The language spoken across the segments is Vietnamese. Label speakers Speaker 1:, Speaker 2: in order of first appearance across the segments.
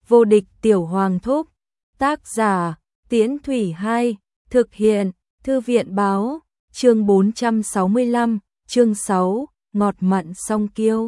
Speaker 1: Vô địch tiểu hoàng thúc. Tác giả, Tiễn Thủy 2, thực hiện, Thư viện báo, chương 465, chương 6, ngọt mặn song kiêu.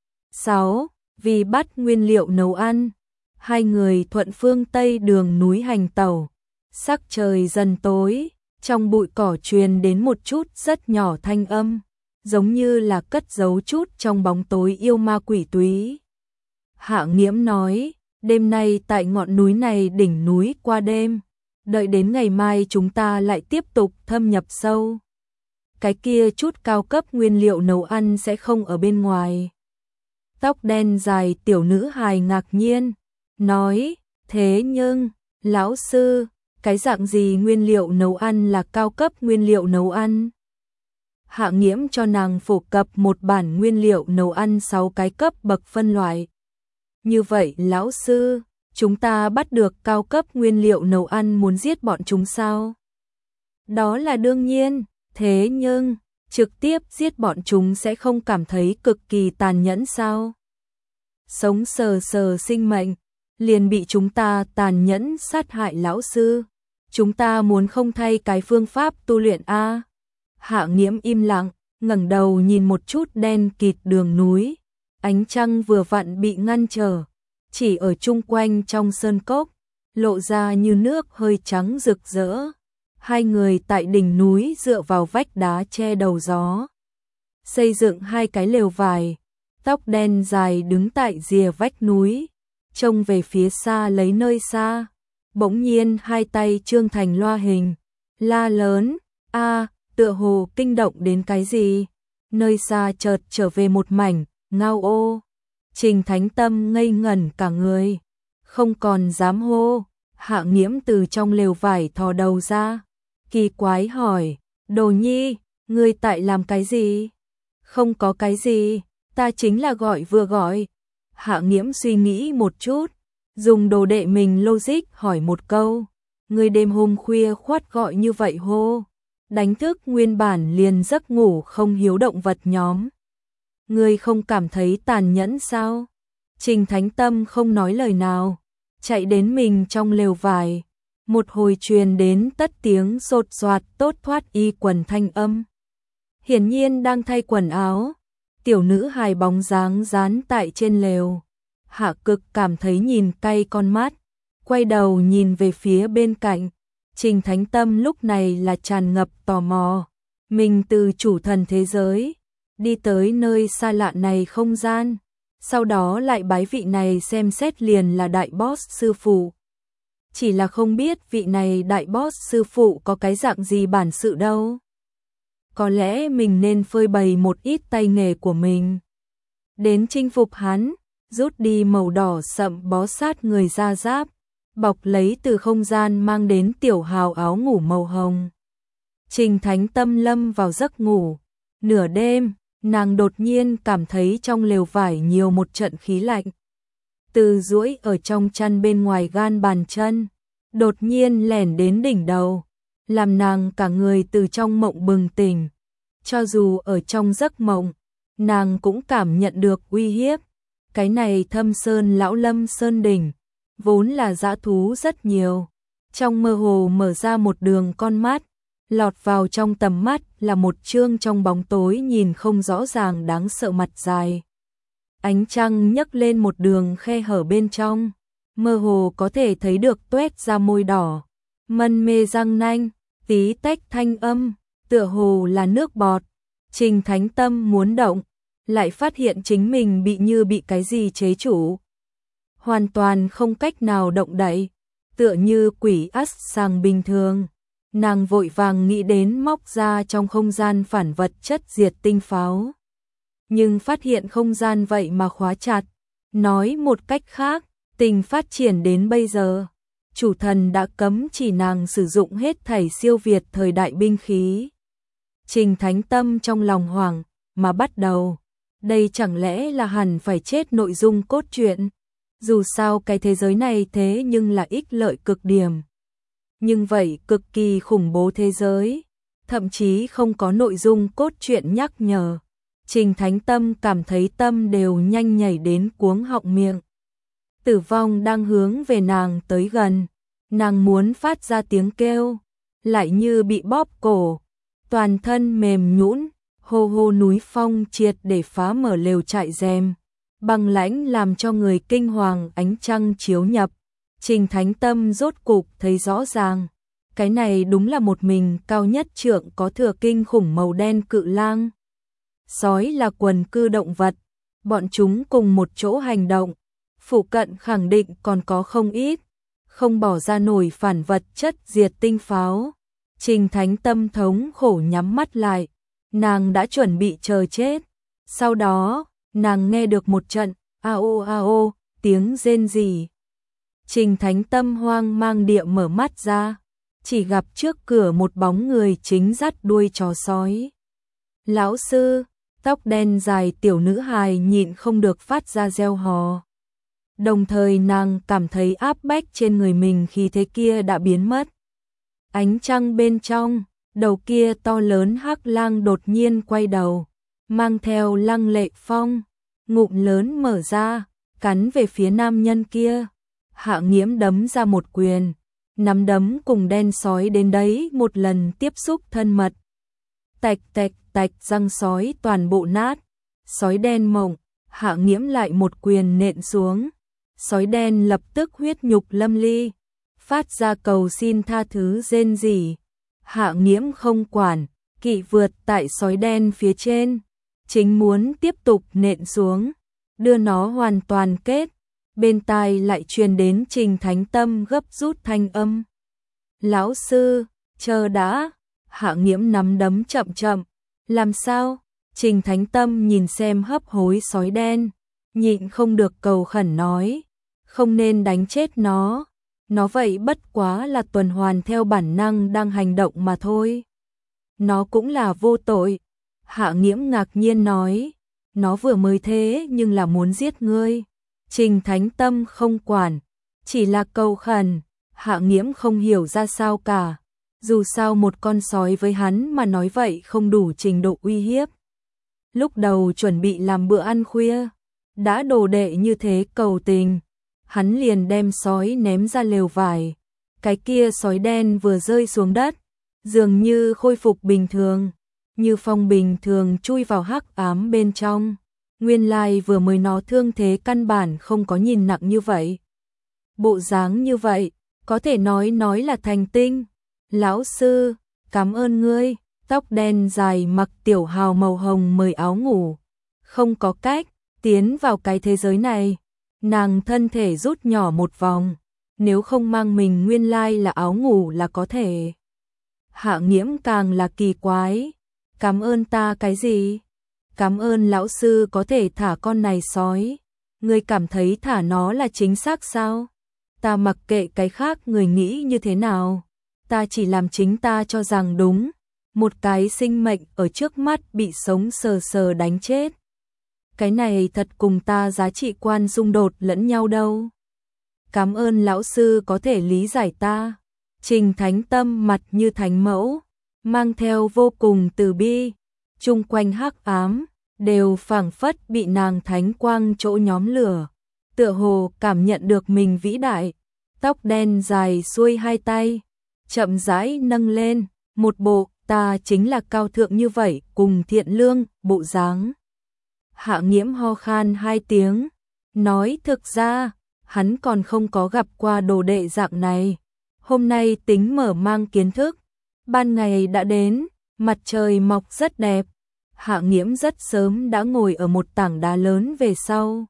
Speaker 1: 6. Vì bắt nguyên liệu nấu ăn, hai người thuận phương Tây đường núi hành tẩu. Sắc trời dần tối, trong bụi cỏ truyền đến một chút rất nhỏ thanh âm, giống như là cất giấu chút trong bóng tối yêu ma quỷ túy. Hạ Nghiễm nói, đêm nay tại ngọn núi này đỉnh núi qua đêm, đợi đến ngày mai chúng ta lại tiếp tục thâm nhập sâu. Cái kia chút cao cấp nguyên liệu nấu ăn sẽ không ở bên ngoài. Tóc đen dài tiểu nữ hài ngạc nhiên, nói, thế nhưng, lão sư, cái dạng gì nguyên liệu nấu ăn là cao cấp nguyên liệu nấu ăn? Hạ Nghiễm cho nàng phổ cập một bản nguyên liệu nấu ăn 6 cái cấp bậc phân loại. Như vậy lão sư, chúng ta bắt được cao cấp nguyên liệu nấu ăn muốn giết bọn chúng sao? Đó là đương nhiên, thế nhưng, trực tiếp giết bọn chúng sẽ không cảm thấy cực kỳ tàn nhẫn sao? Sống sờ sờ sinh mệnh, liền bị chúng ta tàn nhẫn sát hại lão sư. Chúng ta muốn không thay cái phương pháp tu luyện a? Hạ Nghiễm im lặng, ngẩng đầu nhìn một chút đen kịt đường núi. Ánh trăng vừa vặn bị ngăn trở, chỉ ở chung quanh trong sơn cốc, lộ ra như nước hơi trắng rực rỡ. Hai người tại đỉnh núi dựa vào vách đá che đầu gió, xây dựng hai cái lều vải. Tóc đen dài đứng tại rìa vách núi, trông về phía xa lấy nơi xa. Bỗng nhiên hai tay trương thành loa hình, la lớn, a, tựa hồ kinh động đến cái gì. Nơi xa chợt trở về một mảnh ngao ô. Trình Thánh Tâm ngây ngẩn cả người, không còn dám hô. Hạ Nghiễm từ trong lều vải thò đầu ra, kỳ quái hỏi, Đồ Nhi, ngươi tại làm cái gì? Không có cái gì, ta chính là gọi vừa gọi. Hạ Nghiễm suy nghĩ một chút, dùng đồ đệ mình logic hỏi một câu, ngươi đêm hôm khuya khoắt gọi như vậy hô, đánh thức nguyên bản liền giấc ngủ không hiếu động vật nhóm. Ngươi không cảm thấy tàn nhẫn sao? Trình Thánh Tâm không nói lời nào, chạy đến mình trong lều vải. Một hồi truyền đến tất tiếng sột soạt tốt thoát y quần thanh âm. Hiển nhiên đang thay quần áo. Tiểu nữ hài bóng dáng dán tại trên lều. Hạ Cực cảm thấy nhìn cay con mắt, quay đầu nhìn về phía bên cạnh. Trình Thánh Tâm lúc này là tràn ngập tò mò. Mình từ chủ thần thế giới đi tới nơi xa lạ này không gian, sau đó lại bái vị này xem xét liền là đại boss sư phụ. Chỉ là không biết vị này đại boss sư phụ có cái dạng gì bản sự đâu. Có lẽ mình nên phơi bày một ít tay nghề của mình, đến chinh phục hắn, rút đi màu đỏ sậm bó sát người da giáp, bọc lấy từ không gian mang đến tiểu hào áo ngủ màu hồng. Trình Thánh Tâm lâm vào giấc ngủ. Nửa đêm, nàng đột nhiên cảm thấy trong lều vải nhiều một trận khí lạnh. Từ duỗi ở trong chăn bên ngoài gan bàn chân, đột nhiên lẻn đến đỉnh đầu, làm nàng cả người từ trong mộng bừng tỉnh. Cho dù ở trong giấc mộng, nàng cũng cảm nhận được uy hiếp. Cái này Thâm Sơn Lão Lâm Sơn đỉnh, vốn là dã thú rất nhiều. Trong mơ hồ mở ra một đường con mắt, lọt vào trong tầm mắt là một trương trong bóng tối nhìn không rõ ràng đáng sợ mặt dài. Ánh trăng nhấc lên một đường khe hở bên trong, mơ hồ có thể thấy được tuét ra môi đỏ, mân mê răng nanh, tí tách thanh âm, tựa hồ là nước bọt. Trình Thánh Tâm muốn động, lại phát hiện chính mình bị cái gì chế chủ. Hoàn toàn không cách nào động đậy, tựa như quỷ ắt sàng bình thường. Nàng vội vàng nghĩ đến móc ra trong không gian phản vật chất diệt tinh pháo. Nhưng phát hiện không gian vậy mà khóa chặt. Nói một cách khác, tình phát triển đến bây giờ, chủ thần đã cấm chỉ nàng sử dụng hết thảy siêu việt thời đại binh khí. Trình Thánh Tâm trong lòng hoảng, mà bắt đầu. Đây chẳng lẽ là hẳn phải chết nội dung cốt truyện? Dù sao cái thế giới này thế nhưng là ích lợi cực điểm. Nhưng vậy cực kỳ khủng bố thế giới, thậm chí không có nội dung cốt truyện nhắc nhở. Trình Thánh Tâm cảm thấy tâm đều nhanh nhảy đến cuống họng miệng. Tử vong đang hướng về nàng tới gần. Nàng muốn phát ra tiếng kêu, lại như bị bóp cổ, toàn thân mềm nhũn. Hô hô núi phong triệt để phá mở lều trại rèm, băng lãnh làm cho người kinh hoàng. Ánh trăng chiếu nhập, Trình Thánh Tâm rốt cục thấy rõ ràng, cái này đúng là một mình cao nhất trượng có thừa kinh khủng màu đen cự lang. Sói là quần cư động vật, bọn chúng cùng một chỗ hành động, phụ cận khẳng định còn có không ít, không bỏ ra nổi phản vật chất diệt tinh pháo. Trình Thánh Tâm thống khổ nhắm mắt lại, nàng đã chuẩn bị chờ chết. Sau đó, nàng nghe được một trận ao tiếng rên rỉ. Trình Thánh Tâm hoang mang địa mở mắt ra, chỉ gặp trước cửa một bóng người chính dắt đuôi chó sói. Lão sư, tóc đen dài tiểu nữ hài nhịn không được phát ra reo hò. Đồng thời nàng cảm thấy áp bách trên người mình khi thế kia đã biến mất. Ánh trăng bên trong, đầu kia to lớn hắc lang đột nhiên quay đầu, mang theo lăng lệ phong, ngụm lớn mở ra, cắn về phía nam nhân kia. Hạ Nghiễm đấm ra một quyền, nắm đấm cùng đen sói đến đấy một lần tiếp xúc thân mật. Tạch tạch tạch, răng sói toàn bộ nát, sói đen mộng. Hạ Nghiễm lại một quyền nện xuống, sói đen lập tức huyết nhục lâm ly, phát ra cầu xin tha thứ rên rỉ. Hạ Nghiễm không quản, kỵ vượt tại sói đen phía trên, chính muốn tiếp tục nện xuống, đưa nó hoàn toàn kết. Bên tai lại truyền đến Trình Thánh Tâm gấp rút thanh âm. Lão sư, chờ đã. Hạ Nghiễm nắm đấm chậm chậm. Làm sao? Trình Thánh Tâm nhìn xem hấp hối sói đen, nhịn không được cầu khẩn nói, không nên đánh chết nó. Nó vậy bất quá là tuần hoàn theo bản năng đang hành động mà thôi. Nó cũng là vô tội. Hạ Nghiễm ngạc nhiên nói, nó vừa mới thế nhưng là muốn giết ngươi. Trình Thánh Tâm không quản, chỉ là cầu khẩn. Hạ Nghiễm không hiểu ra sao cả. Dù sao một con sói với hắn mà nói vậy không đủ trình độ uy hiếp. Lúc đầu chuẩn bị làm bữa ăn khuya, đã đồ đệ như thế cầu tình, hắn liền đem sói ném ra lều vải. Cái kia sói đen vừa rơi xuống đất, dường như khôi phục bình thường, như phong bình thường chui vào hắc ám bên trong. Nguyên lai vừa mới nó thương thế căn bản không có nhìn nặng như vậy. Bộ dáng như vậy, có thể nói là thành tinh. Lão sư, cảm ơn ngươi. Tóc đen dài mặc tiểu hào màu hồng mời áo ngủ. Không có cách, tiến vào cái thế giới này. Nàng thân thể rút nhỏ một vòng, nếu không mang mình nguyên lai là áo ngủ là có thể. Hạ Nghiễm càng là kỳ quái. Cảm ơn ta cái gì? Cảm ơn lão sư có thể thả con này sói. Ngươi cảm thấy thả nó là chính xác sao? Ta mặc kệ cái khác người nghĩ như thế nào. Ta chỉ làm chính ta cho rằng đúng. Một cái sinh mệnh ở trước mắt bị sống sờ sờ đánh chết. Cái này thật cùng ta giá trị quan xung đột lẫn nhau đâu. Cảm ơn lão sư có thể lý giải ta. Trình Thánh Tâm mặt như thánh mẫu, mang theo vô cùng từ bi. Chung quanh hắc ám đều phảng phất bị nàng thánh quang chỗ nhóm lửa, tựa hồ cảm nhận được mình vĩ đại. Tóc đen dài xuôi hai tay, chậm rãi nâng lên, một bộ ta chính là cao thượng như vậy cùng thiện lương bộ dáng. Hạ Nghiễm ho khan hai tiếng, nói thực ra hắn còn không có gặp qua đồ đệ dạng này. Hôm nay tính mở mang kiến thức. Ban ngày đã đến, mặt trời mọc rất đẹp. Hạ Nghiễm rất sớm đã ngồi ở một tảng đá lớn về sau,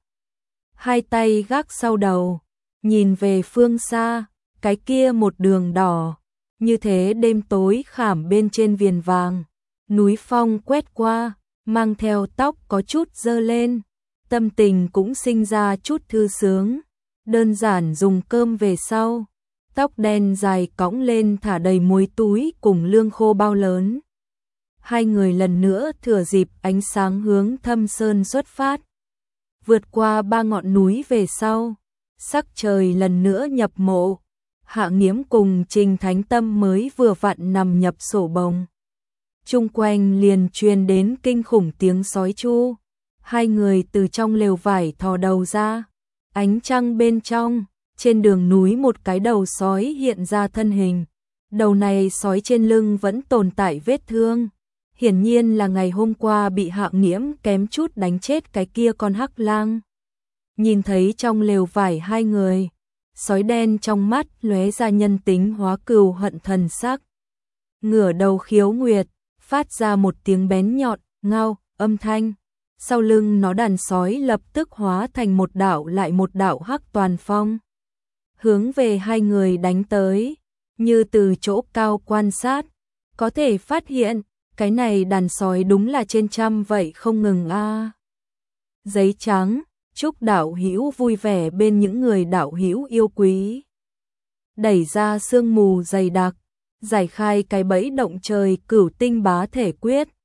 Speaker 1: hai tay gác sau đầu, nhìn về phương xa, cái kia một đường đỏ, như thế đêm tối khảm bên trên viền vàng, núi phong quét qua, mang theo tóc có chút dơ lên, tâm tình cũng sinh ra chút thư sướng, đơn giản dùng cơm về sau, tóc đen dài cõng lên thả đầy muối túi cùng lương khô bao lớn. Hai người lần nữa thừa dịp ánh sáng hướng Thâm Sơn xuất phát. Vượt qua 3 ngọn núi về sau, sắc trời lần nữa nhập mộ. Hạ Nghiễm cùng Trình Thánh Tâm mới vừa vặn nằm nhập sổ bồng. Chung quanh liền truyền đến kinh khủng tiếng sói chu. Hai người từ trong lều vải thò đầu ra, Ánh trăng bên trong, trên đường núi một cái đầu sói hiện ra thân hình. Đầu này sói trên lưng vẫn tồn tại vết thương. Hiển nhiên là ngày hôm qua bị Hạng Nghiễm kém chút đánh chết cái kia con hắc lang. Nhìn thấy trong lều vải hai người, sói đen trong mắt lóe ra nhân tính hóa cừu hận thần sắc. Ngửa đầu khiếu nguyệt, phát ra một tiếng bén nhọn, ngao, âm thanh. Sau lưng nó đàn sói lập tức hóa thành một đạo lại một đạo hắc toàn phong. Hướng về hai người đánh tới, như từ chỗ cao quan sát, có thể phát hiện, cái này đàn sói đúng là trên trăm vậy không ngừng a. Giấy trắng, chúc đạo hữu vui vẻ bên những người đạo hữu yêu quý. Đẩy ra sương mù dày đặc, giải khai cái bẫy động trời cửu tinh bá thể quyết.